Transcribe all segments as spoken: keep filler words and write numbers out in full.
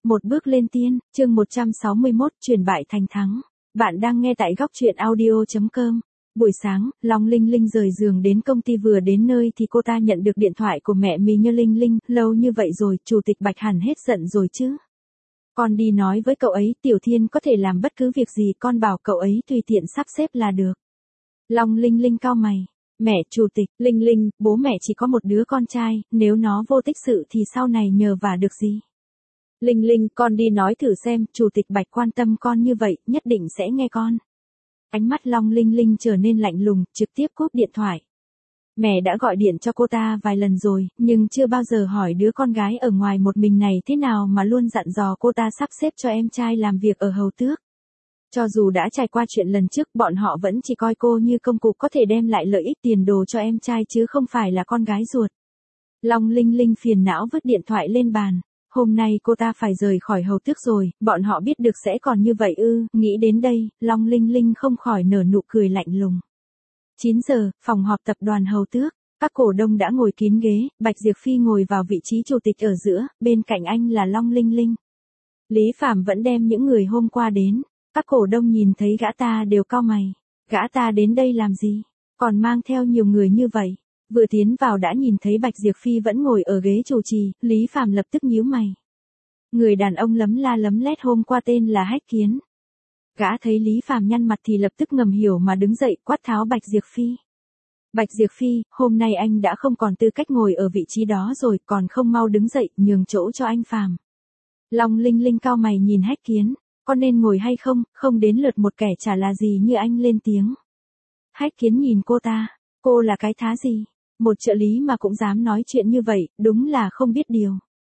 Một bước lên tiên, chương một trăm sáu mươi mốt, chuyển bại thành thắng. Bạn đang nghe tại góc truyện audio chấm com. Buổi sáng, Long Linh Linh rời giường đến công ty, vừa đến nơi thì cô ta nhận được điện thoại của mẹ mình. Như Linh Linh, lâu như vậy rồi, Chủ tịch Bạch hẳn hết giận rồi chứ. Con đi nói với cậu ấy, Tiểu Thiên có thể làm bất cứ việc gì, con bảo cậu ấy tùy tiện sắp xếp là được. Long Linh Linh cau mày. Mẹ, Chủ tịch, Linh Linh, bố mẹ chỉ có một đứa con trai, nếu nó vô tích sự thì sau này nhờ vả được gì. Linh Linh, con đi nói thử xem, Chủ tịch Bạch quan tâm con như vậy, nhất định sẽ nghe con. Ánh mắt Long Linh Linh trở nên lạnh lùng, trực tiếp cúp điện thoại. Mẹ đã gọi điện cho cô ta vài lần rồi, nhưng chưa bao giờ hỏi đứa con gái ở ngoài một mình này thế nào, mà luôn dặn dò cô ta sắp xếp cho em trai làm việc ở Hầu Tước. Cho dù đã trải qua chuyện lần trước, bọn họ vẫn chỉ coi cô như công cụ có thể đem lại lợi ích tiền đồ cho em trai chứ không phải là con gái ruột. Long Linh Linh phiền não vứt điện thoại lên bàn. Hôm nay cô ta phải rời khỏi Hầu Tước rồi, bọn họ biết được sẽ còn như vậy ư? Nghĩ đến đây, Long Linh Linh không khỏi nở nụ cười lạnh lùng. chín giờ, phòng họp tập đoàn Hầu Tước. Các cổ đông đã ngồi kín ghế, Bạch Diệp Phi ngồi vào vị trí chủ tịch ở giữa, bên cạnh anh là Long Linh Linh. Lý Phàm vẫn đem những người hôm qua đến. Các cổ đông nhìn thấy gã ta đều cau mày. Gã ta đến đây làm gì? Còn mang theo nhiều người như vậy. Vừa tiến vào đã nhìn thấy Bạch Diệp Phi vẫn ngồi ở ghế chủ trì, Lý Phàm lập tức nhíu mày. Người đàn ông lấm la lấm lét hôm qua tên là Hách Kiến. Gã thấy Lý Phàm nhăn mặt thì lập tức ngầm hiểu mà đứng dậy quát tháo Bạch Diệp Phi. Bạch Diệp Phi, hôm nay anh đã không còn tư cách ngồi ở vị trí đó rồi, còn không mau đứng dậy, nhường chỗ cho anh Phàm. Long Linh Linh cau mày nhìn Hách Kiến, có nên ngồi hay không, không đến lượt một kẻ chả là gì như anh lên tiếng. Hách Kiến nhìn cô ta, cô là cái thá gì? Một trợ lý mà cũng dám nói chuyện như vậy, đúng là không biết điều.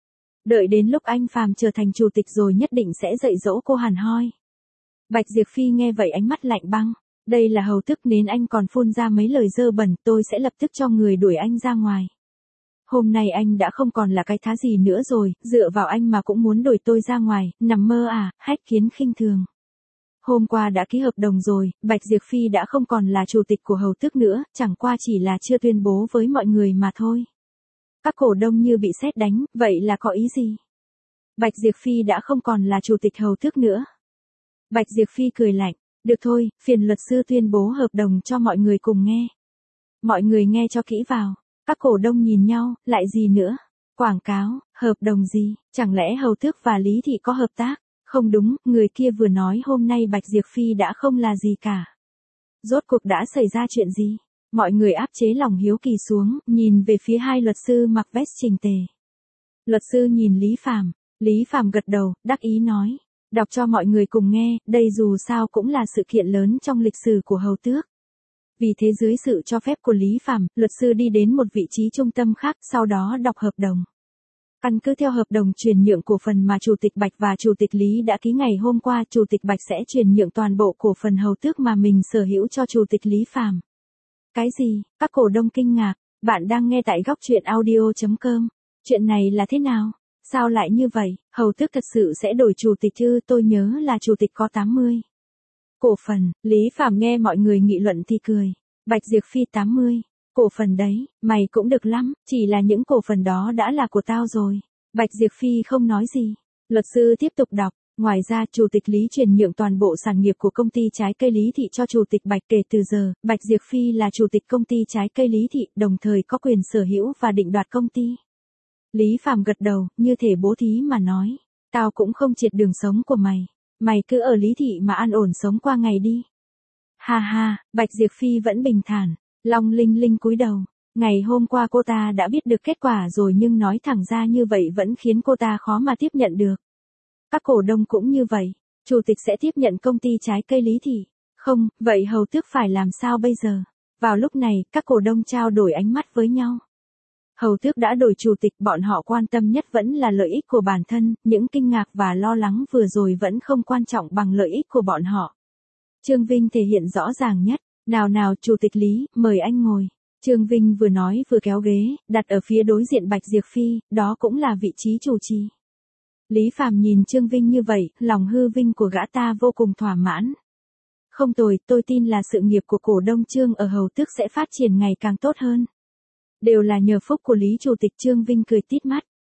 Đợi đến lúc anh Phàm trở thành chủ tịch rồi nhất định sẽ dạy dỗ cô hẳn hoi. Bạch Diệp Phi nghe vậy ánh mắt lạnh băng. Đây là Hầu Tước nên anh còn phun ra mấy lời dơ bẩn, tôi sẽ lập tức cho người đuổi anh ra ngoài. Hôm nay anh đã không còn là cái thá gì nữa rồi, dựa vào anh mà cũng muốn đuổi tôi ra ngoài, nằm mơ à? Hách Kiến khinh thường. Hôm qua đã ký hợp đồng rồi, Bạch Diệp Phi đã không còn là chủ tịch của Hầu Tước nữa, chẳng qua chỉ là chưa tuyên bố với mọi người mà thôi. Các cổ đông như bị sét đánh, vậy là có ý gì? Bạch Diệp Phi đã không còn là chủ tịch Hầu Tước nữa. Bạch Diệp Phi cười lạnh, được thôi, phiền luật sư tuyên bố hợp đồng cho mọi người cùng nghe. Mọi người nghe cho kỹ vào. Các cổ đông nhìn nhau, lại gì nữa? Quảng cáo, hợp đồng gì? Chẳng lẽ Hầu Tước và Lý Thị có hợp tác? Không đúng, người kia vừa nói hôm nay Bạch Diệp Phi đã không là gì cả. Rốt cuộc đã xảy ra chuyện gì? Mọi người áp chế lòng hiếu kỳ xuống, nhìn về phía hai luật sư mặc vest chỉnh tề. Luật sư nhìn Lý Phàm, Lý Phàm gật đầu, đắc ý nói. Đọc cho mọi người cùng nghe, đây dù sao cũng là sự kiện lớn trong lịch sử của Hầu Tước. Vì thế dưới sự cho phép của Lý Phàm, luật sư đi đến một vị trí trung tâm khác, sau đó đọc hợp đồng. Căn cứ theo hợp đồng chuyển nhượng cổ phần mà Chủ tịch Bạch và Chủ tịch Lý đã ký ngày hôm qua, Chủ tịch Bạch sẽ chuyển nhượng toàn bộ cổ phần Hầu Tước mà mình sở hữu cho Chủ tịch Lý Phàm. Cái gì? Các cổ đông kinh ngạc. Bạn đang nghe tại góc truyện audio chấm com. Chuyện này là thế nào? Sao lại như vậy? Hầu Tước thật sự sẽ đổi chủ tịch chứ? Tôi nhớ là chủ tịch có tám mươi cổ phần. Lý Phàm nghe mọi người nghị luận thì cười. Bạch Diệp Phi tám mươi cổ phần đấy, mày cũng được lắm, chỉ là những cổ phần đó đã là của tao rồi. Bạch Diệp Phi không nói gì. Luật sư tiếp tục đọc. Ngoài ra, Chủ tịch Lý chuyển nhượng toàn bộ sản nghiệp của công ty trái cây Lý Thị cho Chủ tịch Bạch. Kể từ giờ, Bạch Diệp Phi là chủ tịch công ty trái cây Lý Thị, đồng thời có quyền sở hữu và định đoạt công ty. Lý Phàm gật đầu, như thể bố thí mà nói. Tao cũng không triệt đường sống của mày. Mày cứ ở Lý Thị mà an ổn sống qua ngày đi. Ha ha, Bạch Diệp Phi vẫn bình thản. Long Linh Linh cúi đầu. Ngày hôm qua cô ta đã biết được kết quả rồi nhưng nói thẳng ra như vậy vẫn khiến cô ta khó mà tiếp nhận được. Các cổ đông cũng như vậy. Chủ tịch sẽ tiếp nhận công ty trái cây Lý Thị. Không, vậy Hầu Tước phải làm sao bây giờ? Vào lúc này, các cổ đông trao đổi ánh mắt với nhau. Hầu Tước đã đổi chủ tịch, bọn họ quan tâm nhất vẫn là lợi ích của bản thân, những kinh ngạc và lo lắng vừa rồi vẫn không quan trọng bằng lợi ích của bọn họ. Trương Vinh thể hiện rõ ràng nhất. Nào nào, Chủ tịch Lý, mời anh ngồi. Trương Vinh vừa nói vừa kéo ghế, đặt ở phía đối diện Bạch Diệp Phi, đó cũng là vị trí chủ trì. Lý Phàm nhìn Trương Vinh như vậy, lòng hư vinh của gã ta vô cùng thỏa mãn. Không tồi, tôi tin là sự nghiệp của cổ đông Trương ở Hầu Tước sẽ phát triển ngày càng tốt hơn. Đều là nhờ phúc của Lý Chủ tịch. Trương Vinh cười tít mắt.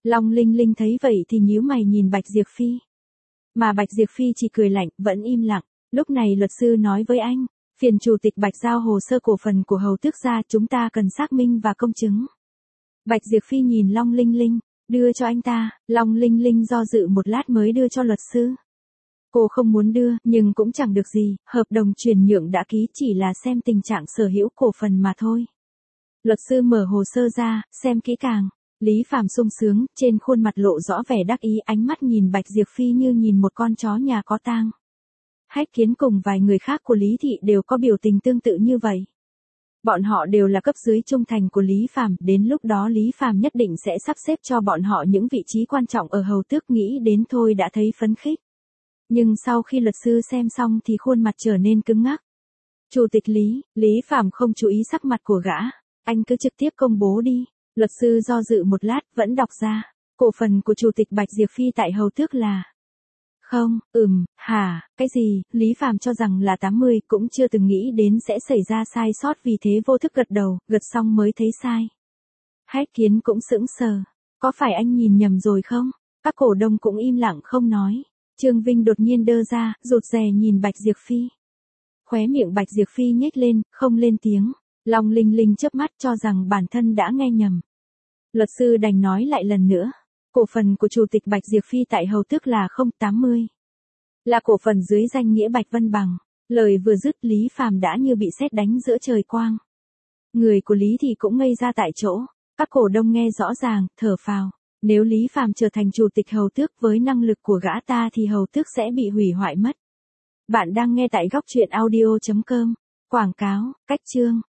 Long Linh Linh thấy vậy thì nhíu mày nhìn Bạch Diệp Phi. Mà Bạch Diệp Phi chỉ cười lạnh, vẫn im lặng. Lúc này luật sư nói với anh, phiền chủ tịch Bạch giao hồ sơ cổ phần của Hầu Tước ra, chúng ta cần xác minh và công chứng. Bạch Diệp Phi nhìn Long Linh Linh, đưa cho anh ta. Long Linh Linh do dự một lát mới đưa cho luật sư. Cô không muốn đưa, nhưng cũng chẳng được gì, hợp đồng chuyển nhượng đã ký, chỉ là xem tình trạng sở hữu cổ phần mà thôi. Luật sư mở hồ sơ ra, xem kỹ càng. Lý Phàm sung sướng, trên khuôn mặt lộ rõ vẻ đắc ý, ánh mắt nhìn Bạch Diệp Phi như nhìn một con chó nhà có tang. Hách Kiến cùng vài người khác của Lý Thị đều có biểu tình tương tự như vậy. Bọn họ đều là cấp dưới trung thành của Lý Phàm, đến lúc đó Lý Phàm nhất định sẽ sắp xếp cho bọn họ những vị trí quan trọng ở Hầu Tước, nghĩ đến thôi đã thấy phấn khích. Nhưng sau khi luật sư xem xong thì khuôn mặt trở nên cứng ngắc. Chủ tịch Lý, Lý Phàm không chú ý sắc mặt của gã, anh cứ trực tiếp công bố đi. Luật sư do dự một lát, vẫn đọc ra. Cổ phần của chủ tịch Bạch Diệp Phi tại Hầu Tước là... Không, ừm, hả, cái gì? Lý Phàm cho rằng là tám mươi, cũng chưa từng nghĩ đến sẽ xảy ra sai sót, vì thế vô thức gật đầu, gật xong mới thấy sai. Hách Kiến cũng sững sờ. Có phải anh nhìn nhầm rồi không? Các cổ đông cũng im lặng không nói. Trương Vinh đột nhiên đơ ra, rụt rè nhìn Bạch Diệp Phi. Khóe miệng Bạch Diệp Phi nhếch lên, không lên tiếng. Long Linh Linh chớp mắt cho rằng bản thân đã nghe nhầm. Luật sư đành nói lại lần nữa. Cổ phần của chủ tịch Bạch Diệp Phi tại Hầu Tước là không tám mươi. Là cổ phần dưới danh nghĩa Bạch Vân Bằng. Lời vừa dứt, Lý Phàm đã như bị sét đánh giữa trời quang. Người của Lý thì cũng ngây ra tại chỗ. Các cổ đông nghe rõ ràng, thở phào. Nếu Lý Phàm trở thành chủ tịch Hầu Tước với năng lực của gã ta thì Hầu Tước sẽ bị hủy hoại mất. Bạn đang nghe tại góc truyện audio chấm com. Quảng cáo, cách chương.